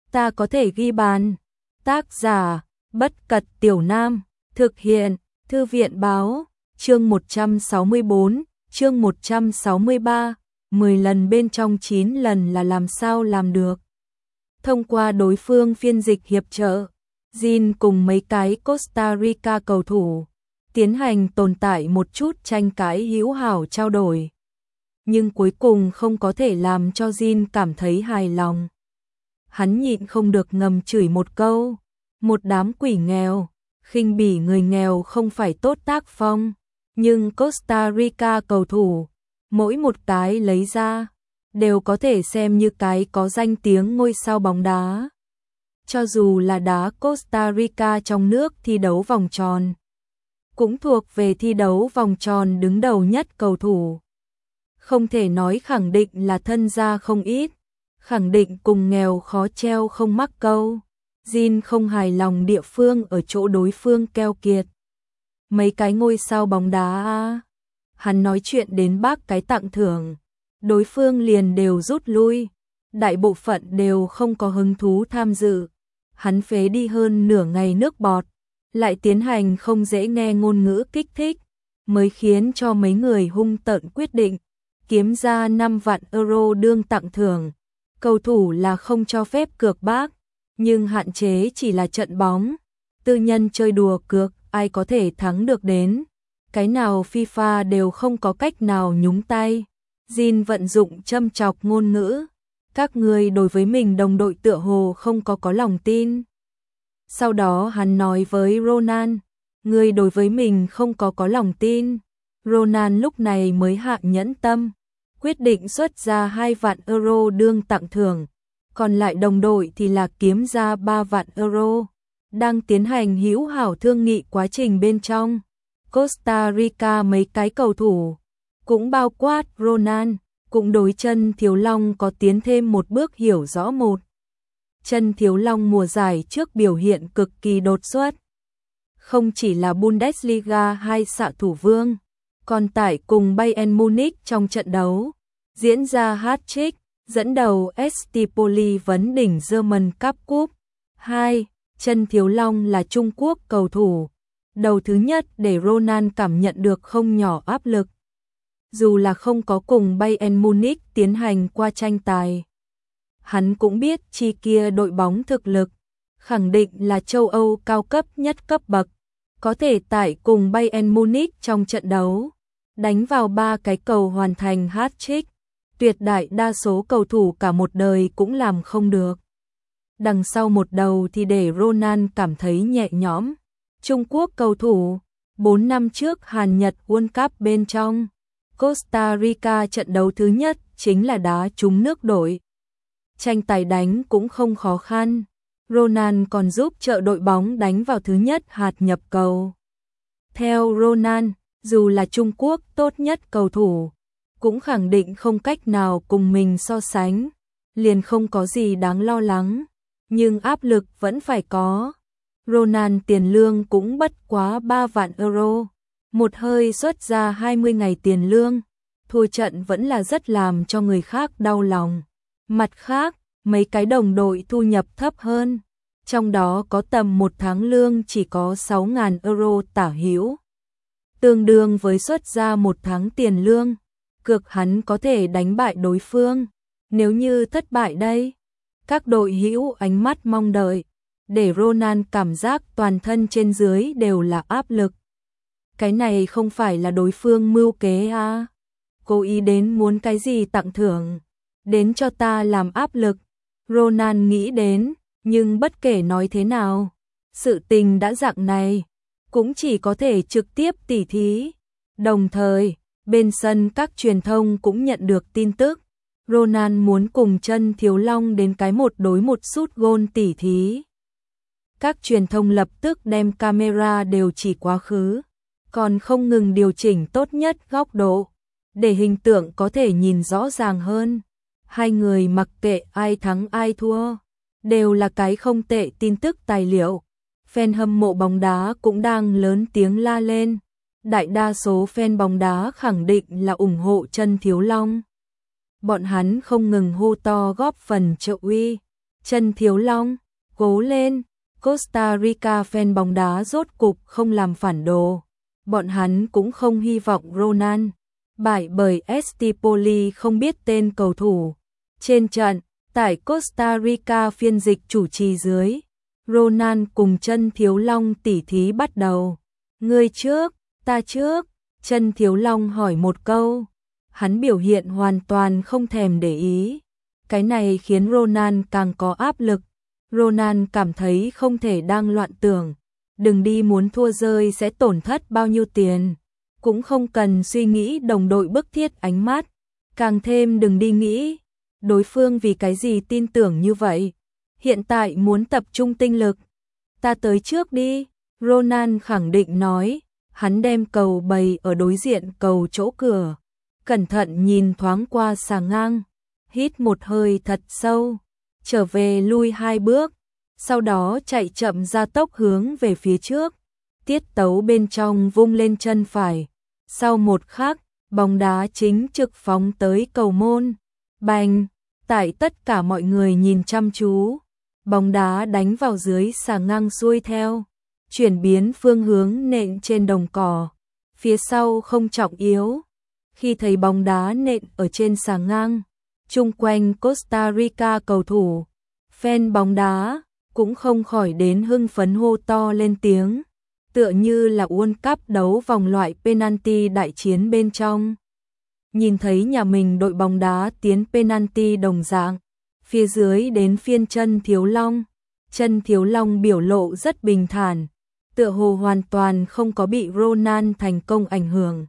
ta có thể ghi bàn. Tác giả, Bất Cật Tiểu Nam, thực hiện, Thư viện báo, chương 164, chương 163, 10 lần bên trong 9 lần là làm sao làm được. Thông qua đối phương phiên dịch hiệp trợ, Jin cùng mấy cái Costa Rica cầu thủ tiến hành tồn tại một chút tranh cãi hữu hảo trao đổi. Nhưng cuối cùng không có thể làm cho Jin cảm thấy hài lòng. Hắn nhịn không được ngầm chửi một câu, một đám quỷ nghèo, khinh bỉ người nghèo không phải tốt tác phong, nhưng Costa Rica cầu thủ, mỗi một cái lấy ra, đều có thể xem như cái có danh tiếng ngôi sao bóng đá. Cho dù là đá Costa Rica trong nước thi đấu vòng tròn, cũng thuộc về thi đấu vòng tròn đứng đầu nhất cầu thủ. Không thể nói khẳng định là thân gia không ít, khẳng định cùng nghèo khó treo không mắc câu. Jin không hài lòng địa phương ở chỗ đối phương keo kiệt. Mấy cái ngôi sao bóng đá à. Hắn nói chuyện đến bác cái tặng thưởng, đối phương liền đều rút lui, đại bộ phận đều không có hứng thú tham dự. Hắn phế đi hơn nửa ngày nước bọt, lại tiến hành không dễ nghe ngôn ngữ kích thích, mới khiến cho mấy người hung tợn quyết định kiếm ra 5 vạn euro đương tặng thưởng. Cầu thủ là không cho phép cược bác, nhưng hạn chế chỉ là trận bóng. Tư nhân chơi đùa cược, ai có thể thắng được đến. Cái nào FIFA đều không có cách nào nhúng tay. Jin vận dụng châm chọc ngôn ngữ. Các người đối với mình đồng đội tựa hồ không có lòng tin. Sau đó hắn nói với Ronan, người đối với mình không có lòng tin. Ronan lúc này mới hạ nhẫn tâm, quyết định xuất ra 2 vạn euro đương tặng thưởng, còn lại đồng đội thì là kiếm ra 3 vạn euro. Đang tiến hành hữu hảo thương nghị quá trình bên trong, Costa Rica mấy cái cầu thủ, cũng bao quát Ronan, cũng đối Chân Thiếu Long có tiến thêm một bước hiểu rõ một. Chân Thiếu Long mùa giải trước biểu hiện cực kỳ đột xuất. Không chỉ là Bundesliga hay xạ thủ vương, còn tại cùng Bayern Munich trong trận đấu, diễn ra hat-trick, dẫn đầu Estipoli vấn đỉnh German Cup. 2. Chân Thiếu Long là Trung Quốc cầu thủ đầu thứ nhất để Ronan cảm nhận được không nhỏ áp lực. Dù là không có cùng Bayern Munich tiến hành qua tranh tài, hắn cũng biết chi kia đội bóng thực lực, khẳng định là châu Âu cao cấp nhất cấp bậc, có thể tại cùng Bayern Munich trong trận đấu, đánh vào 3 cái cầu hoàn thành hat-trick. Tuyệt đại đa số cầu thủ cả một đời cũng làm không được. Đằng sau một đầu thì để Ronan cảm thấy nhẹ nhõm. Trung Quốc cầu thủ, 4 năm trước Hàn Nhật World Cup bên trong, Costa Rica trận đấu thứ nhất chính là đá trúng nước đội. Tranh tài đánh cũng không khó khăn, Ronan còn giúp trợ đội bóng đánh vào thứ nhất hạt nhập cầu. Theo Ronan, dù là Trung Quốc tốt nhất cầu thủ, cũng khẳng định không cách nào cùng mình so sánh, liền không có gì đáng lo lắng, nhưng áp lực vẫn phải có. Ronan tiền lương cũng bất quá 3 vạn euro, một hơi xuất ra 20 ngày tiền lương, thua trận vẫn là rất làm cho người khác đau lòng. Mặt khác, mấy cái đồng đội thu nhập thấp hơn, trong đó có tầm một tháng lương chỉ có 6.000 euro tả hữu, tương đương với xuất ra một tháng tiền lương. Cược hắn có thể đánh bại đối phương, nếu như thất bại đây. Các đội hữu ánh mắt mong đợi, để Ronan cảm giác toàn thân trên dưới đều là áp lực. Cái này không phải là đối phương mưu kế à? Cố ý đến muốn cái gì tặng thưởng, đến cho ta làm áp lực. Ronan nghĩ đến, nhưng bất kể nói thế nào, sự tình đã dạng này, cũng chỉ có thể trực tiếp tỉ thí. Đồng thời, bên sân các truyền thông cũng nhận được tin tức, Ronan muốn cùng Chân Thiếu Long đến cái 1 đối 1 sút gôn tỉ thí. Các truyền thông lập tức đem camera đều chỉ quá khứ, còn không ngừng điều chỉnh tốt nhất góc độ, để hình tượng có thể nhìn rõ ràng hơn. Hai người mặc kệ ai thắng ai thua, đều là cái không tệ tin tức tài liệu. Fan hâm mộ bóng đá cũng đang lớn tiếng la lên. Đại đa số fan bóng đá khẳng định là ủng hộ Chân Thiếu Long. Bọn hắn không ngừng hô to góp phần trợ uy, Chân Thiếu Long, cố lên. Costa Rica fan bóng đá rốt cục không làm phản đồ. Bọn hắn cũng không hy vọng Ronan bại bởi Estipoli không biết tên cầu thủ. Trên trận, tại Costa Rica phiên dịch chủ trì dưới, Ronan cùng Chân Thiếu Long tỉ thí bắt đầu. Ngươi trước, ta trước, Chân Thiếu Long hỏi một câu. Hắn biểu hiện hoàn toàn không thèm để ý. Cái này khiến Ronan càng có áp lực. Ronan cảm thấy không thể đang loạn tưởng. Đừng đi muốn thua rơi sẽ tổn thất bao nhiêu tiền. Cũng không cần suy nghĩ đồng đội bức thiết ánh mắt. Càng thêm đừng đi nghĩ đối phương vì cái gì tin tưởng như vậy. Hiện tại muốn tập trung tinh lực. Ta tới trước đi, Ronan khẳng định nói. Hắn đem cầu bày ở đối diện cầu chỗ cửa. Cẩn thận nhìn thoáng qua xà ngang. Hít một hơi thật sâu. Trở về lui 2 bước. Sau đó chạy chậm ra tốc hướng về phía trước. Tiết tấu bên trong vung lên chân phải. Sau một khắc, bóng đá chính trực phóng tới cầu môn. Bành! Tại tất cả mọi người nhìn chăm chú. Bóng đá đánh vào dưới xà ngang xuôi theo. Chuyển biến phương hướng nện trên đồng cỏ. Phía sau không trọng yếu. Khi thấy bóng đá nện ở trên xà ngang, chung quanh Costa Rica cầu thủ, fan bóng đá cũng không khỏi đến hưng phấn hô to lên tiếng, tựa như là World Cup đấu vòng loại penalty đại chiến bên trong. Nhìn thấy nhà mình đội bóng đá tiến penalty đồng dạng, phía dưới đến phiên Chân Thiếu Long. Chân Thiếu Long biểu lộ rất bình thản, tựa hồ hoàn toàn không có bị Ronan thành công ảnh hưởng.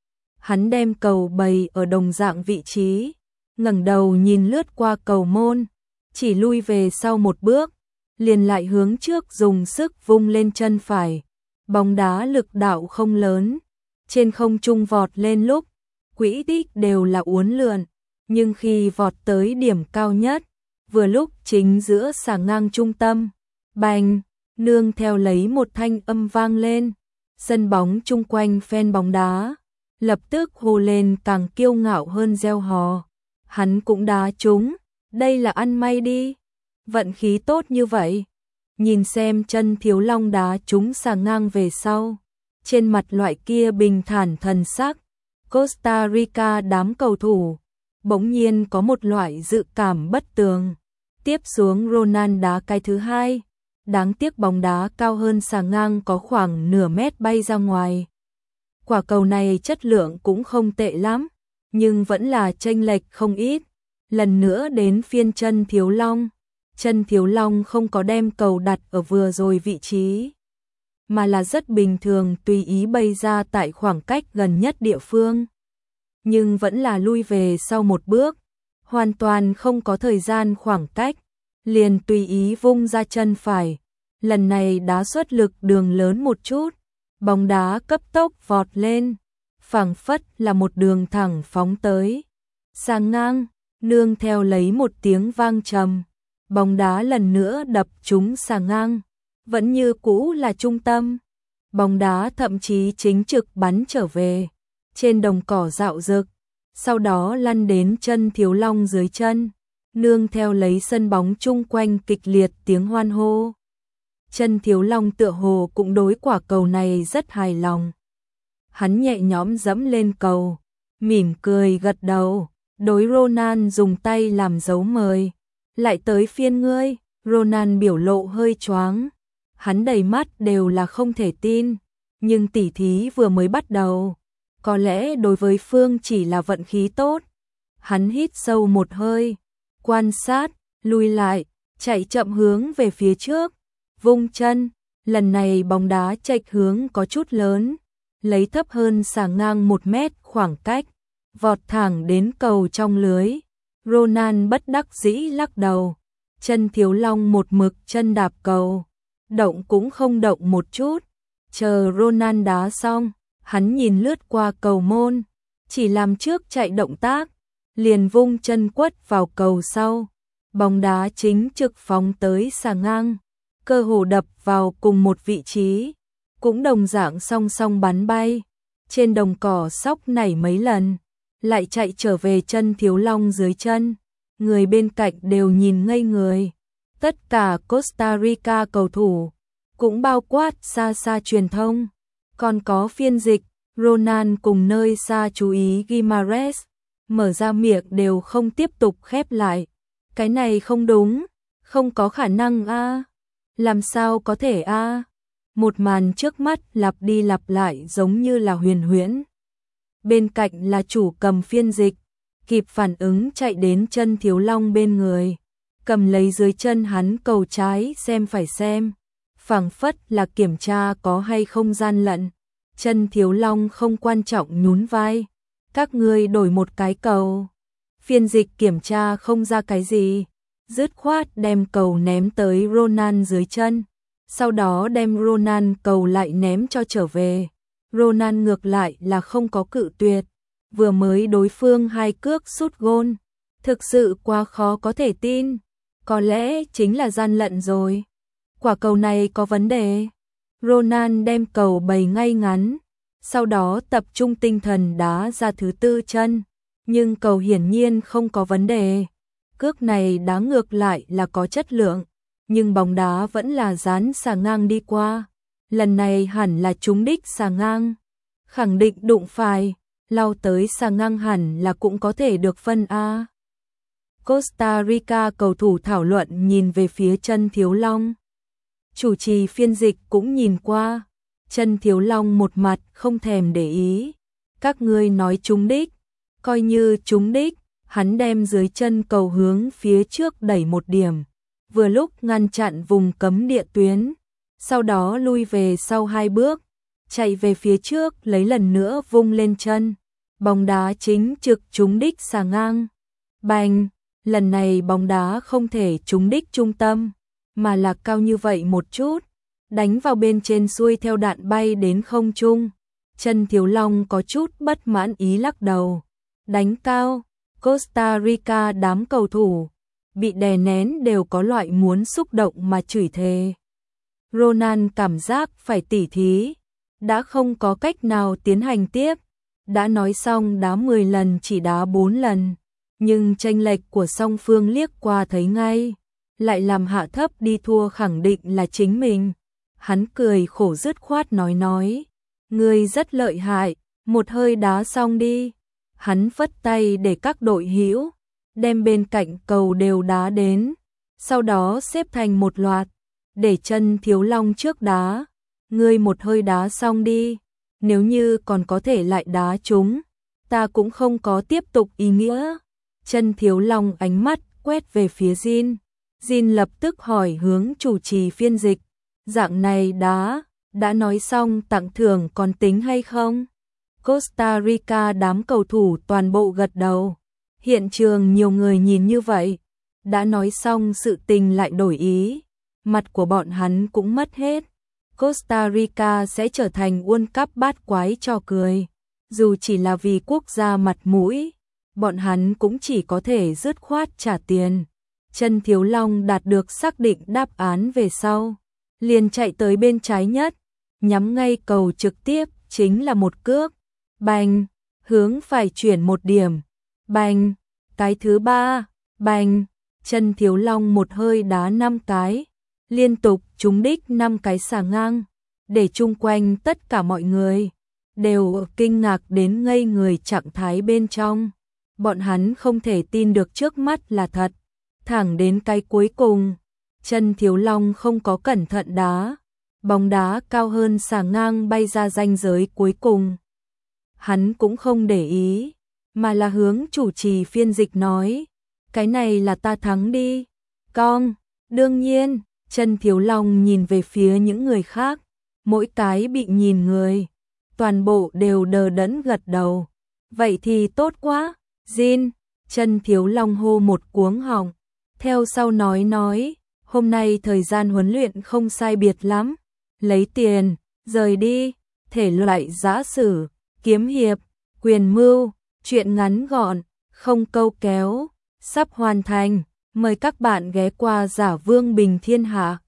Hắn đem cầu bày ở đồng dạng vị trí, ngẩng đầu nhìn lướt qua cầu môn, chỉ lui về sau một bước, liền lại hướng trước dùng sức vung lên chân phải. Bóng đá lực đạo không lớn, trên không trung vọt lên lúc, quỹ tích đều là uốn lượn, nhưng khi vọt tới điểm cao nhất, vừa lúc chính giữa xà ngang trung tâm, bành, nương theo lấy một thanh âm vang lên, sân bóng chung quanh fan bóng đá lập tức hô lên càng kiêu ngạo hơn reo hò. Hắn cũng đá trúng, đây là ăn may đi, vận khí tốt như vậy. Nhìn xem Chân Thiếu Long đá trúng xà ngang về sau, trên mặt loại kia bình thản thần sắc, Costa Rica đám cầu thủ bỗng nhiên có một loại dự cảm bất tường. Tiếp xuống Ronan đá cái thứ hai, đáng tiếc bóng đá cao hơn xà ngang có khoảng nửa mét bay ra ngoài. Quả cầu này chất lượng cũng không tệ lắm, nhưng vẫn là chênh lệch không ít. Lần nữa đến phiên Chân Thiếu Long. Chân Thiếu Long không có đem cầu đặt ở vừa rồi vị trí, mà là rất bình thường tùy ý bay ra tại khoảng cách gần nhất địa phương. Nhưng vẫn là lui về sau một bước, hoàn toàn không có thời gian khoảng cách, liền tùy ý vung ra chân phải. Lần này đá xuất lực đường lớn một chút, bóng đá cấp tốc vọt lên, phảng phất là một đường thẳng phóng tới. Xà ngang, nương theo lấy một tiếng vang trầm, bóng đá lần nữa đập trúng xà ngang, vẫn như cũ là trung tâm. Bóng đá thậm chí chính trực bắn trở về, trên đồng cỏ rạo rực, sau đó lăn đến Chân Thiếu Long dưới chân, nương theo lấy sân bóng chung quanh kịch liệt tiếng hoan hô. Chân Thiếu Long tựa hồ cũng đối quả cầu này rất hài lòng. Hắn nhẹ nhõm dẫm lên cầu, mỉm cười gật đầu, đối Ronan dùng tay làm dấu mời. Lại tới phiên ngươi, Ronan biểu lộ hơi choáng. Hắn đầy mắt đều là không thể tin, nhưng tỉ thí vừa mới bắt đầu. Có lẽ đối với Phương chỉ là vận khí tốt. Hắn hít sâu một hơi, quan sát, lùi lại, chạy chậm hướng về phía trước, vung chân. Lần này bóng đá chệch hướng có chút lớn, lấy thấp hơn xà ngang 1 mét khoảng cách, vọt thẳng đến cầu trong lưới. Ronan bất đắc dĩ lắc đầu. Chân Thiếu Long một mực chân đạp cầu, động cũng không động một chút. Chờ Ronan đá xong, hắn nhìn lướt qua cầu môn, chỉ làm trước chạy động tác, liền vung chân quất vào cầu sau. Bóng đá chính trực phóng tới xà ngang, cơ hồ đập vào cùng một vị trí, cũng đồng dạng song song bắn bay. Trên đồng cỏ sóc nảy mấy lần, lại chạy trở về Chân Thiếu Long dưới chân. Người bên cạnh đều nhìn ngây người. Tất cả Costa Rica cầu thủ, cũng bao quát xa xa truyền thông, còn có phiên dịch, Ronan cùng nơi xa chú ý Guimarães, mở ra miệng đều không tiếp tục khép lại. Cái này không đúng, không có khả năng a. Làm sao có thể a? Một màn trước mắt lặp đi lặp lại giống như là huyền huyễn. Bên cạnh là chủ cầm phiên dịch, kịp phản ứng chạy đến chân Thiếu Long bên người, cầm lấy dưới chân hắn cầu trái xem phải xem, phảng phất là kiểm tra có hay không gian lận. Chân Thiếu Long không quan trọng nhún vai, các ngươi đổi một cái cầu. Phiên dịch kiểm tra không ra cái gì, dứt khoát đem cầu ném tới Ronan dưới chân, sau đó đem Ronan cầu lại ném cho trở về. Ronan ngược lại là không có cự tuyệt, vừa mới đối phương 2 cước sút gôn, thực sự quá khó có thể tin, có lẽ chính là gian lận rồi. Quả cầu này có vấn đề. Ronan đem cầu bày ngay ngắn, sau đó tập trung tinh thần đá ra thứ 4 chân, nhưng cầu hiển nhiên không có vấn đề. Cước này đá ngược lại là có chất lượng, nhưng bóng đá vẫn là dán xà ngang đi qua. Lần này hẳn là trúng đích xà ngang, khẳng định đụng phải, lao tới xà ngang hẳn là cũng có thể được phân A. Costa Rica cầu thủ thảo luận nhìn về phía chân Thiếu Long. Chủ trì phiên dịch cũng nhìn qua, chân Thiếu Long một mặt không thèm để ý. Các ngươi nói trúng đích, coi như trúng đích, hắn đem dưới chân cầu hướng phía trước đẩy một điểm, vừa lúc ngăn chặn vùng cấm địa tuyến, sau đó lui về sau 2 bước, chạy về phía trước lấy lần nữa vung lên chân. Bóng đá chính trực trúng đích xà ngang. Bành, lần này bóng đá không thể trúng đích trung tâm, mà là cao như vậy một chút, đánh vào bên trên xuôi theo đạn bay đến không trung. Chân Thiếu Long có chút bất mãn ý lắc đầu. Đánh cao, Costa Rica đám cầu thủ bị đè nén đều có loại muốn xúc động mà chửi thề. Ronan cảm giác phải tỉ thí, đã không có cách nào tiến hành tiếp. Đã nói xong đá 10 lần chỉ đá 4 lần, nhưng chênh lệch của song phương liếc qua thấy ngay, lại làm hạ thấp đi thua khẳng định là chính mình. Hắn cười khổ dứt khoát nói, ngươi rất lợi hại, một hơi đá xong đi. Hắn phất tay để các đội hữu đem bên cạnh cầu đều đá đến, sau đó xếp thành một loạt, để chân Thiếu Long trước đá. Ngươi một hơi đá xong đi, nếu như còn có thể lại đá trúng, ta cũng không có tiếp tục ý nghĩa. Chân Thiếu Long ánh mắt quét về phía Jin. Jin lập tức hỏi hướng chủ trì phiên dịch, dạng này đã nói xong tặng thưởng còn tính hay không? Costa Rica đám cầu thủ toàn bộ gật đầu. Hiện trường nhiều người nhìn như vậy, đã nói xong sự tình lại đổi ý, mặt của bọn hắn cũng mất hết. Costa Rica sẽ trở thành World Cup bát quái trò cười. Dù chỉ là vì quốc gia mặt mũi, bọn hắn cũng chỉ có thể dứt khoát trả tiền. Chân Thiếu Long đạt được xác định đáp án về sau, liền chạy tới bên trái nhất, nhắm ngay cầu trực tiếp, chính là một cước. Bành, hướng phải chuyển một điểm. Bành, cái thứ 3, bành, chân Thiếu Long một hơi đá 5 cái, liên tục trúng đích 5 cái xà ngang, để chung quanh tất cả mọi người đều kinh ngạc đến ngây người trạng thái bên trong. Bọn hắn không thể tin được trước mắt là thật. Thẳng đến cái cuối cùng, chân Thiếu Long không có cẩn thận đá, bóng đá cao hơn xà ngang bay ra ranh giới cuối cùng. Hắn cũng không để ý, mà là hướng chủ trì phiên dịch nói, cái này là ta thắng đi. Con, đương nhiên. Chân Thiếu Long nhìn về phía những người khác, mỗi cái bị nhìn người, toàn bộ đều đờ đẫn gật đầu. Vậy thì tốt quá, Jin. Chân Thiếu Long hô một cuống họng, theo sau nói, hôm nay thời gian huấn luyện không sai biệt lắm, lấy tiền, rời đi, thể loại giã sử, kiếm hiệp, quyền mưu, truyện ngắn gọn, không câu kéo, sắp hoàn thành. Mời các bạn ghé qua Giả Vương Bình Thiên Hạ.